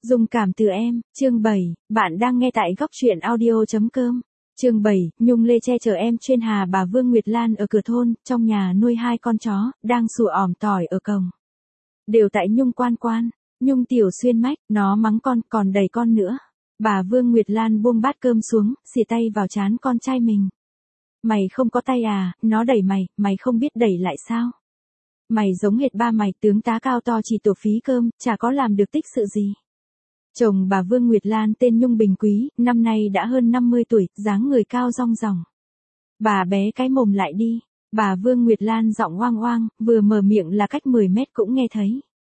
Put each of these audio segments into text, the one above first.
Dung cảm từ em, chương 7, bạn đang nghe tại góc truyện audio.com. Chương 7, Nhung Lê che chở em chuyên hà bà Vương Nguyệt Lan ở cửa thôn, trong nhà nuôi 2 con chó, đang sủa ỏm tỏi ở cổng. Đều tại Nhung Quan Quan, Nhung Tiểu Xuyên mách, nó mắng con, còn đẩy con nữa. Bà Vương Nguyệt Lan buông bát cơm xuống, xìa tay vào trán con trai mình. Mày không có tay à, nó đẩy mày không biết đẩy lại sao? Mày giống hệt ba mày, tướng tá cao to chỉ tổ phí cơm, chả có làm được tích sự gì. Chồng bà Vương Nguyệt Lan tên Nhung Bình Quý, năm nay đã hơn 50 tuổi, dáng người cao rong ròng. Bà bé cái mồm lại đi, bà Vương Nguyệt Lan giọng oang oang, vừa mở miệng là cách 10 mét cũng nghe thấy.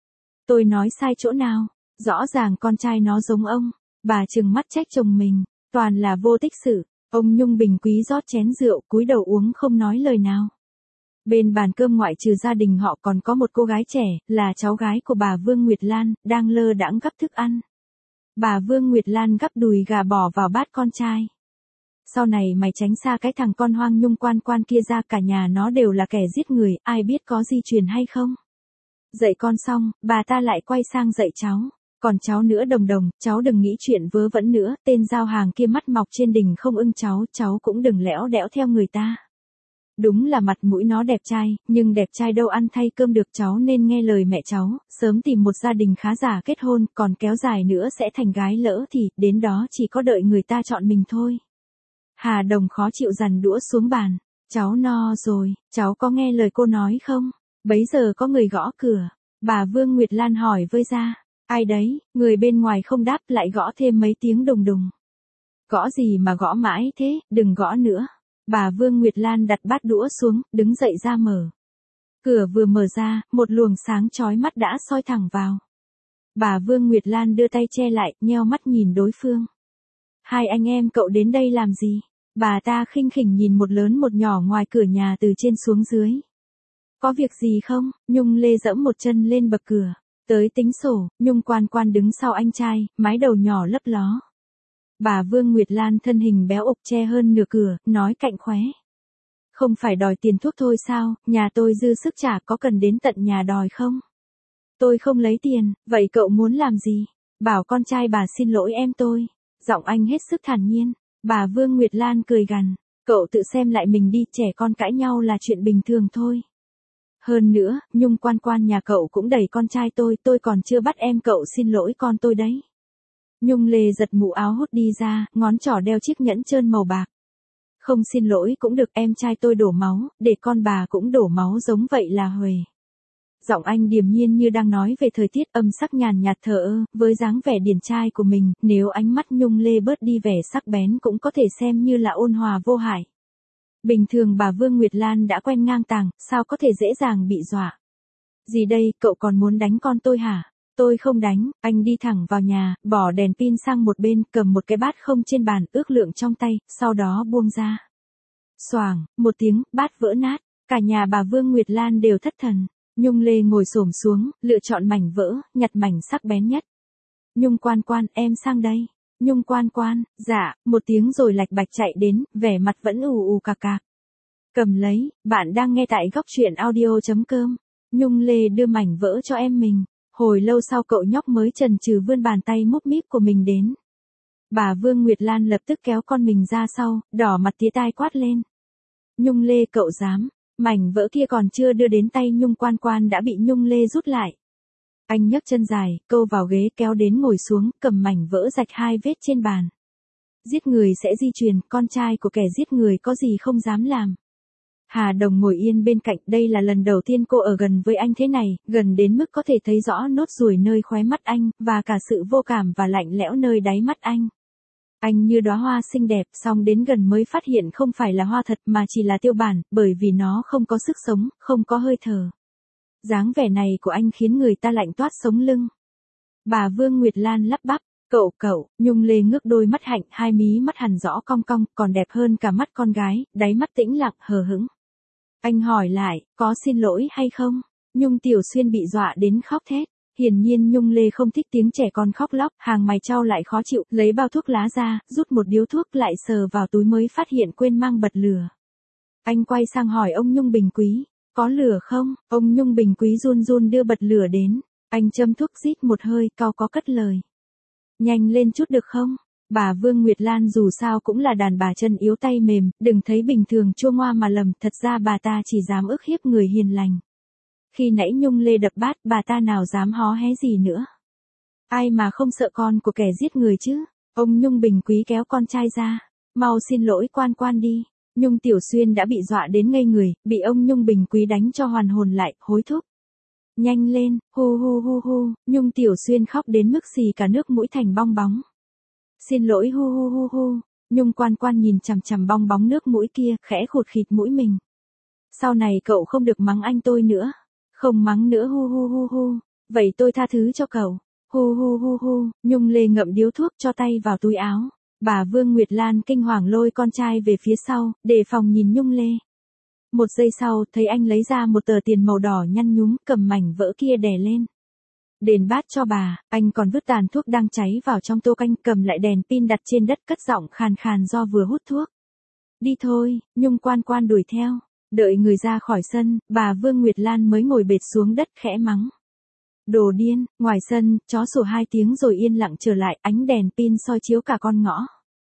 Tôi nói sai chỗ nào, rõ ràng con trai nó giống ông, bà trừng mắt trách chồng mình, toàn là vô tích sự. Ông Nhung Bình Quý rót chén rượu, cúi đầu uống không nói lời nào. Bên bàn cơm ngoại trừ gia đình họ còn có một cô gái trẻ, là cháu gái của bà Vương Nguyệt Lan, đang lơ đãng gắp thức ăn. Bà Vương Nguyệt Lan gắp đùi gà bỏ vào bát con trai. Sau này mày tránh xa cái thằng con hoang Nhung Quan Quan kia ra, cả nhà nó đều là kẻ giết người, ai biết có di truyền hay không. Dạy con xong, bà ta lại quay sang dạy cháu. Còn cháu nữa Đồng Đồng, cháu đừng nghĩ chuyện vớ vẩn nữa, tên giao hàng kia mắt mọc trên đỉnh không ưng cháu cũng đừng lẽo đẽo theo người ta. Đúng là mặt mũi nó đẹp trai, nhưng đẹp trai đâu ăn thay cơm được, cháu nên nghe lời mẹ cháu, sớm tìm một gia đình khá giả kết hôn, còn kéo dài nữa sẽ thành gái lỡ thì, đến đó chỉ có đợi người ta chọn mình thôi. Hà Đồng khó chịu dằn đũa xuống bàn, cháu no rồi, cháu có nghe lời cô nói không? Bấy giờ có người gõ cửa, bà Vương Nguyệt Lan hỏi vơi ra, ai đấy, người bên ngoài không đáp lại gõ thêm mấy tiếng đùng đùng. Gõ gì mà gõ mãi thế, đừng gõ nữa. Bà Vương Nguyệt Lan đặt bát đũa xuống, đứng dậy ra mở. Cửa vừa mở ra, một luồng sáng chói mắt đã soi thẳng vào. Bà Vương Nguyệt Lan đưa tay che lại, nheo mắt nhìn đối phương. Hai anh em cậu đến đây làm gì? Bà ta khinh khỉnh nhìn một lớn một nhỏ ngoài cửa nhà từ trên xuống dưới. Có việc gì không? Nhung Lê dẫm một chân lên bậc cửa. Tới tính sổ, Nhung Quan Quan đứng sau anh trai, mái đầu nhỏ lấp ló. Bà Vương Nguyệt Lan thân hình béo ục che hơn nửa cửa, nói cạnh khóe. Không phải đòi tiền thuốc thôi sao, nhà tôi dư sức trả, có cần đến tận nhà đòi không? Tôi không lấy tiền, vậy cậu muốn làm gì? Bảo con trai bà xin lỗi em tôi. Giọng anh hết sức thản nhiên. Bà Vương Nguyệt Lan cười gằn. Cậu tự xem lại mình đi, trẻ con cãi nhau là chuyện bình thường thôi. Hơn nữa, Nhung Quan Quan nhà cậu cũng đẩy con trai tôi còn chưa bắt em cậu xin lỗi con tôi đấy. Nhung Lê giật mũ áo hốt đi ra, ngón trỏ đeo chiếc nhẫn trơn màu bạc. Không xin lỗi cũng được, em trai tôi đổ máu, để con bà cũng đổ máu giống vậy là huề. Giọng anh điềm nhiên như đang nói về thời tiết, âm sắc nhàn nhạt thờ ơ, với dáng vẻ điển trai của mình, nếu ánh mắt Nhung Lê bớt đi vẻ sắc bén cũng có thể xem như là ôn hòa vô hại. Bình thường bà Vương Nguyệt Lan đã quen ngang tàng, sao có thể dễ dàng bị dọa. Gì đây, cậu còn muốn đánh con tôi hả? Tôi không đánh, anh đi thẳng vào nhà, bỏ đèn pin sang một bên, cầm một cái bát không trên bàn, ước lượng trong tay, sau đó buông ra. Xoàng, một tiếng, bát vỡ nát, cả nhà bà Vương Nguyệt Lan đều thất thần. Nhung Lê ngồi xổm xuống, lựa chọn mảnh vỡ, nhặt mảnh sắc bén nhất. Nhung Quan Quan, em sang đây. Nhung Quan Quan, dạ, một tiếng rồi lạch bạch chạy đến, vẻ mặt vẫn ù ù cạc cạc. Cầm lấy, bạn đang nghe tại góc truyện audio.com. Nhung Lê đưa mảnh vỡ cho em mình. Hồi lâu sau cậu nhóc mới chần chừ vươn bàn tay múp míp của mình đến. Bà Vương Nguyệt Lan lập tức kéo con mình ra sau, đỏ mặt tía tai quát lên. Nhung Lê, cậu dám, mảnh vỡ kia còn chưa đưa đến tay Nhung Quan Quan đã bị Nhung Lê rút lại. Anh nhấc chân dài, câu vào ghế kéo đến ngồi xuống, cầm mảnh vỡ rạch 2 vết trên bàn. Giết người sẽ di truyền, con trai của kẻ giết người có gì không dám làm. Hà Đồng ngồi yên bên cạnh, đây là lần đầu tiên cô ở gần với anh thế này, gần đến mức có thể thấy rõ nốt ruồi nơi khóe mắt anh, và cả sự vô cảm và lạnh lẽo nơi đáy mắt anh. Anh như đóa hoa xinh đẹp, song đến gần mới phát hiện không phải là hoa thật mà chỉ là tiêu bản, bởi vì nó không có sức sống, không có hơi thở. Dáng vẻ này của anh khiến người ta lạnh toát sống lưng. Bà Vương Nguyệt Lan lắp bắp. Cậu, Nhung Lê ngước đôi mắt hạnh, hai mí mắt hằn rõ cong cong, còn đẹp hơn cả mắt con gái, đáy mắt tĩnh lặng, hờ hững. Anh hỏi lại, có xin lỗi hay không? Nhung Tiểu Xuyên bị dọa đến khóc thét. Hiển nhiên Nhung Lê không thích tiếng trẻ con khóc lóc, hàng mày chau lại khó chịu, lấy bao thuốc lá ra, rút một điếu thuốc lại sờ vào túi mới phát hiện quên mang bật lửa. Anh quay sang hỏi ông Nhung Bình Quý, có lửa không? Ông Nhung Bình Quý run run đưa bật lửa đến. Anh châm thuốc rít một hơi, cau có cất lời. Nhanh lên chút được không? Bà Vương Nguyệt Lan dù sao cũng là đàn bà chân yếu tay mềm, đừng thấy bình thường chua ngoa mà lầm, thật ra bà ta chỉ dám ức hiếp người hiền lành. Khi nãy Nhung Lê đập bát, bà ta nào dám hó hé gì nữa. Ai mà không sợ con của kẻ giết người chứ? Ông Nhung Bình Quý kéo con trai ra. Mau xin lỗi quan quan đi. Nhung Tiểu Xuyên đã bị dọa đến ngây người, bị ông Nhung Bình Quý đánh cho hoàn hồn lại, hối thúc. Nhanh lên, hu hu hu hu, Nhung Tiểu Xuyên khóc đến mức xì cả nước mũi thành bong bóng. Xin lỗi hu hu hu hu, Nhung quan quan nhìn chằm chằm bong bóng nước mũi kia, khẽ khụt khịt mũi mình. Sau này cậu không được mắng anh tôi nữa. Không mắng nữa hu hu hu hu, vậy tôi tha thứ cho cậu. Hu hu hu hu, Nhung Lê ngậm điếu thuốc cho tay vào túi áo. Bà Vương Nguyệt Lan kinh hoàng lôi con trai về phía sau, đề phòng nhìn Nhung Lê. Một giây sau, thấy anh lấy ra một tờ tiền màu đỏ nhăn nhúm, cầm mảnh vỡ kia đè lên. Đền bát cho bà, anh còn vứt tàn thuốc đang cháy vào trong tô canh, cầm lại đèn pin đặt trên đất, cất giọng khàn khàn do vừa hút thuốc. Đi thôi, Nhung quan quan đuổi theo. Đợi người ra khỏi sân, bà Vương Nguyệt Lan mới ngồi bệt xuống đất khẽ mắng. Đồ điên, ngoài sân, chó sủa 2 tiếng rồi yên lặng trở lại, ánh đèn pin soi chiếu cả con ngõ.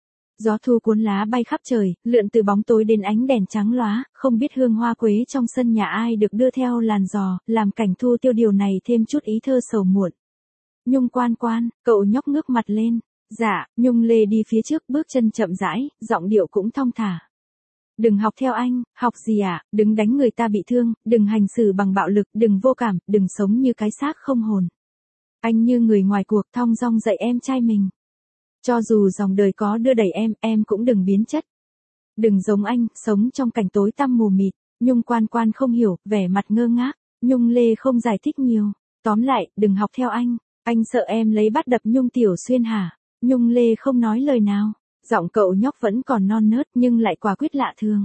Gió thu cuốn lá bay khắp trời, lượn từ bóng tối đến ánh đèn trắng lóa, không biết hương hoa quế trong sân nhà ai được đưa theo làn gió, làm cảnh thu tiêu điều này thêm chút ý thơ sầu muộn. Nhung quan quan, cậu nhóc ngước mặt lên. Dạ, Nhung Lê đi phía trước bước chân chậm rãi, giọng điệu cũng thong thả. Đừng học theo anh, học gì ạ, đừng đánh người ta bị thương, đừng hành xử bằng bạo lực, đừng vô cảm, đừng sống như cái xác không hồn. Anh như người ngoài cuộc thong dong dạy em trai mình. Cho dù dòng đời có đưa đẩy em cũng đừng biến chất. Đừng giống anh, sống trong cảnh tối tăm mù mịt. Nhung quan quan không hiểu, vẻ mặt ngơ ngác. Nhung Lê không giải thích nhiều. Tóm lại, đừng học theo anh sợ em lấy bắt đập Nhung Tiểu Xuyên hả? Nhung Lê không nói lời nào. Giọng cậu nhóc vẫn còn non nớt nhưng lại quả quyết lạ thường.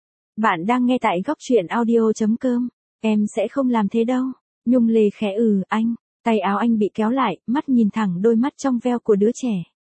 Bạn đang nghe tại góc truyện audio.com. Em sẽ không làm thế đâu. Nhung Lê khẽ anh. Tay áo anh bị kéo lại, mắt nhìn thẳng đôi mắt trong veo của đứa trẻ.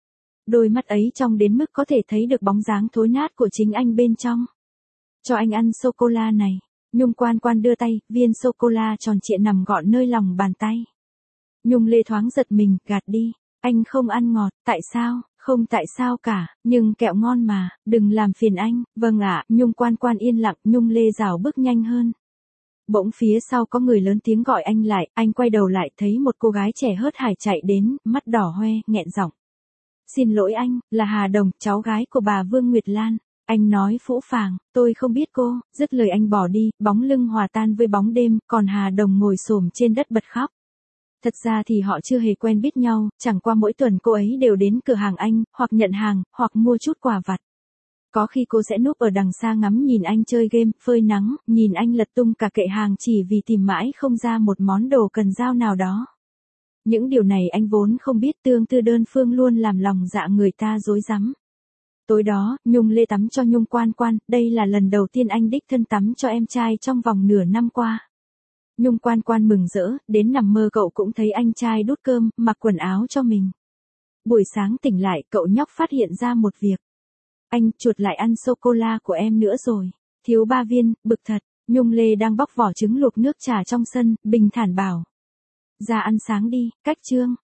Đôi mắt ấy trong đến mức có thể thấy được bóng dáng thối nát của chính anh bên trong. Cho anh ăn sô-cô-la này. Nhung quan quan đưa tay, viên sô-cô-la tròn trịa nằm gọn nơi lòng bàn tay. Nhung Lê thoáng giật mình, gạt đi. Anh không ăn ngọt, tại sao? Không tại sao cả, nhưng kẹo ngon mà, đừng làm phiền anh. Vâng ạ, Nhung quan quan yên lặng, Nhung Lê rảo bước nhanh hơn. Bỗng phía sau có người lớn tiếng gọi anh lại, anh quay đầu lại thấy một cô gái trẻ hớt hải chạy đến, mắt đỏ hoe, nghẹn giọng. Xin lỗi anh, là Hà Đồng, cháu gái của bà Vương Nguyệt Lan. Anh nói phũ phàng, tôi không biết cô, dứt lời anh bỏ đi, bóng lưng hòa tan với bóng đêm, còn Hà Đồng ngồi xổm trên đất bật khóc. Thật ra thì họ chưa hề quen biết nhau, chẳng qua mỗi tuần cô ấy đều đến cửa hàng anh, hoặc nhận hàng, hoặc mua chút quà vặt. Có khi cô sẽ núp ở đằng xa ngắm nhìn anh chơi game, phơi nắng, nhìn anh lật tung cả kệ hàng chỉ vì tìm mãi không ra một món đồ cần giao nào đó. Những điều này anh vốn không biết, tương tư đơn phương luôn làm lòng dạ người ta rối rắm. Tối đó, Nhung Lê tắm cho Nhung quan quan, đây là lần đầu tiên anh đích thân tắm cho em trai trong vòng nửa năm qua. Nhung quan quan mừng rỡ, đến nằm mơ cậu cũng thấy anh trai đút cơm, mặc quần áo cho mình. Buổi sáng tỉnh lại, cậu nhóc phát hiện ra một việc. Anh chuột lại ăn sô-cô-la của em nữa rồi. Thiếu 3 viên, bực thật. Nhung Lê đang bóc vỏ trứng luộc nước trà trong sân, bình thản bảo. Ra ăn sáng đi, cách chương.